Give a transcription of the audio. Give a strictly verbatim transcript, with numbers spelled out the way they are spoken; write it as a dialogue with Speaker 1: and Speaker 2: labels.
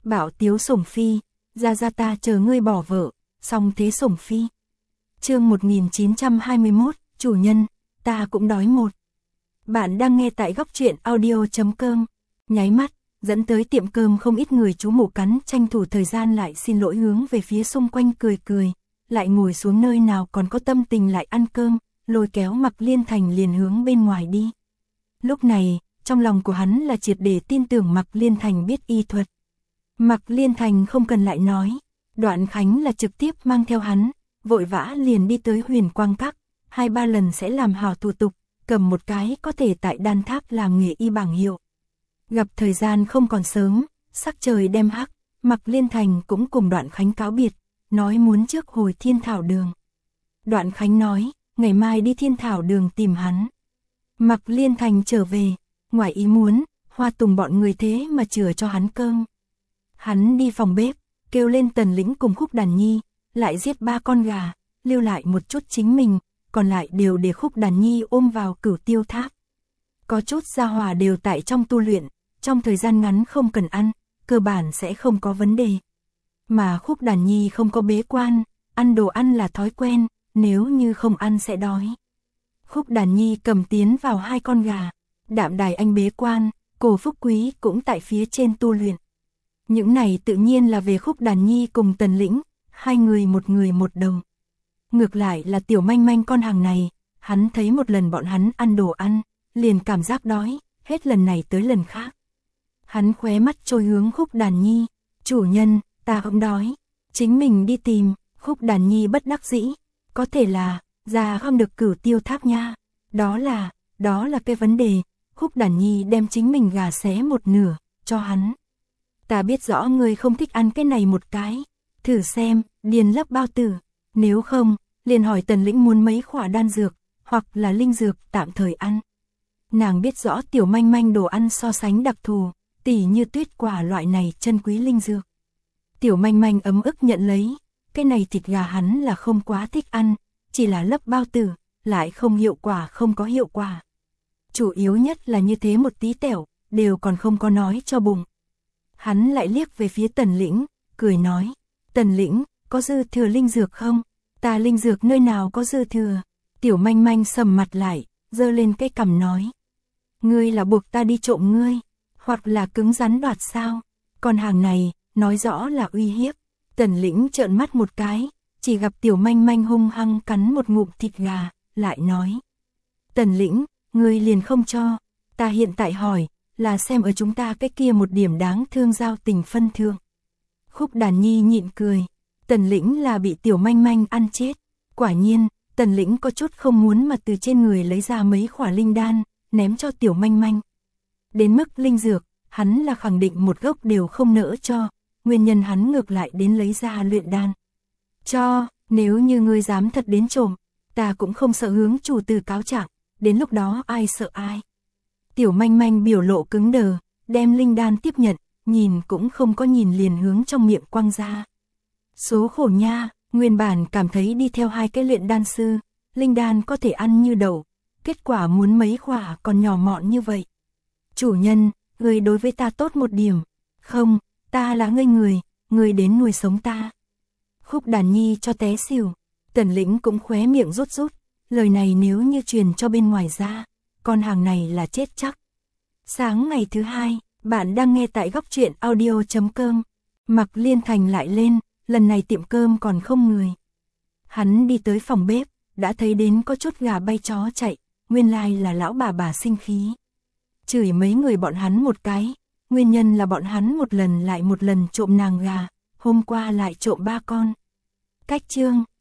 Speaker 1: Bảo Tiếu Sủng Phi, ra ra ta chờ ngươi bỏ vợ, xong thế Sủng Phi. Chương một nghìn chín trăm hai mươi mốt, chủ nhân, ta cũng đói một. Bạn đang nghe tại góc truyện audio chấm com. Nháy mắt, dẫn tới tiệm cơm không ít người chú mụ cắn tranh thủ thời gian lại xin lỗi hướng về phía xung quanh cười cười, lại ngồi xuống nơi nào còn có tâm tình lại ăn cơm, lôi kéo Mạc Liên Thành liền hướng bên ngoài đi. Lúc này, trong lòng của hắn là triệt để tin tưởng Mạc Liên Thành biết y thuật. Mạc Liên Thành không cần lại nói, Đoạn Khánh là trực tiếp mang theo hắn, vội vã liền đi tới Huyền Quang Các, hai ba lần sẽ làm hảo thủ tục, cầm một cái có thể tại Đan Tháp làm nghề y bảng hiệu. Gặp thời gian không còn sớm, sắc trời đêm hắc, Mạc Liên Thành cũng cùng Đoạn Khánh cáo biệt, nói muốn trước hồi Thiên Thảo Đường. Đoạn Khánh nói, ngày mai đi Thiên Thảo Đường tìm hắn. Mạc Liên Thành trở về, ngoài ý muốn, Hoa Tùng bọn người thế mà chừa cho hắn cơm. Hắn đi phòng bếp, kêu lên Tần Lĩnh cùng Khúc Đàn Nhi, lại giết ba con gà, lưu lại một chút chính mình, còn lại đều để Khúc Đàn Nhi ôm vào Cửu Tiêu Tháp. Có chút gia hỏa đều tại trong tu luyện, trong thời gian ngắn không cần ăn, cơ bản sẽ không có vấn đề. Mà Khúc Đàn Nhi không có bế quan, ăn đồ ăn là thói quen, nếu như không ăn sẽ đói. Khúc Đàn Nhi cầm tiến vào hai con gà, Đạm Đài Anh bế quan, Cổ Phúc Quý cũng tại phía trên tu luyện. Những này tự nhiên là về Khúc Đàn Nhi cùng Tần Lĩnh, hai người một người một đầu. Ngược lại là Tiểu Manh Manh con hàng này, hắn thấy một lần bọn hắn ăn đồ ăn, liền cảm giác đói, hết lần này tới lần khác. Hắn khóe mắt trôi hướng Khúc Đàn Nhi, chủ nhân, ta không đói, chính mình đi tìm. Khúc Đàn Nhi bất đắc dĩ, có thể là, ra không được Cửu Tiêu Tháp nha, đó là, đó là cái vấn đề. Khúc Đàn Nhi đem chính mình gà xé một nửa, cho hắn. Ta biết rõ ngươi không thích ăn cái này một cái, thử xem, điền lấp bao tử, nếu không, liền hỏi Tần Lĩnh muốn mấy khỏa đan dược, hoặc là linh dược tạm thời ăn. Nàng biết rõ Tiểu Manh Manh đồ ăn so sánh đặc thù, tỉ như tuyết quả loại này chân quý linh dược. Tiểu Manh Manh ấm ức nhận lấy, cái này thịt gà hắn là không quá thích ăn, chỉ là lấp bao tử, lại không hiệu quả không có hiệu quả. Chủ yếu nhất là như thế một tí tẻo, đều còn không có nói cho bụng. Hắn lại liếc về phía Tần Lĩnh, cười nói, Tần Lĩnh, có dư thừa linh dược không? Ta linh dược nơi nào có dư thừa? Tiểu Manh Manh sầm mặt lại, giơ lên cái cằm nói, ngươi là buộc ta đi trộm ngươi, hoặc là cứng rắn đoạt sao? Còn hàng này, nói rõ là uy hiếp. Tần Lĩnh trợn mắt một cái, chỉ gặp Tiểu Manh Manh hung hăng cắn một ngụm thịt gà, lại nói, Tần Lĩnh, ngươi liền không cho, ta hiện tại hỏi, là xem ở chúng ta cái kia một điểm đáng thương giao tình phân thượng. Khúc Đàn Nhi nhịn cười, Tần Lĩnh là bị Tiểu Manh Manh ăn chết. Quả nhiên, Tần Lĩnh có chút không muốn mà từ trên người lấy ra mấy khỏa linh đan, ném cho Tiểu Manh Manh. Đến mức linh dược, hắn là khẳng định một gốc đều không nỡ cho, nguyên nhân hắn ngược lại đến lấy ra luyện đan. Cho, nếu như ngươi dám thật đến trộm, ta cũng không sợ hướng chủ tử cáo trạng, đến lúc đó ai sợ ai. Tiểu Manh Manh biểu lộ cứng đờ, đem linh đan tiếp nhận, nhìn cũng không có nhìn liền hướng trong miệng quăng ra. Số khổ nha, nguyên bản cảm thấy đi theo hai cái luyện đan sư, linh đan có thể ăn như đậu, kết quả muốn mấy khỏa còn nhỏ mọn như vậy. Chủ nhân, người đối với ta tốt một điểm, không, ta là ngươi người, người đến nuôi sống ta. Khúc Đàn Nhi cho té xỉu, Tần Lĩnh cũng khóe miệng rút rút, lời này nếu như truyền cho bên ngoài ra, con hàng này là chết chắc. Sáng ngày thứ hai, bạn đang nghe tại góc truyện audio chấm com. Mạc Liên Thành lại lên, lần này tiệm cơm còn không người. Hắn đi tới phòng bếp, đã thấy đến có chút gà bay chó chạy, nguyên lai là lão bà bà sinh khí. Chửi mấy người bọn hắn một cái, nguyên nhân là bọn hắn một lần lại một lần trộm nàng gà, hôm qua lại trộm ba con. Cách chương,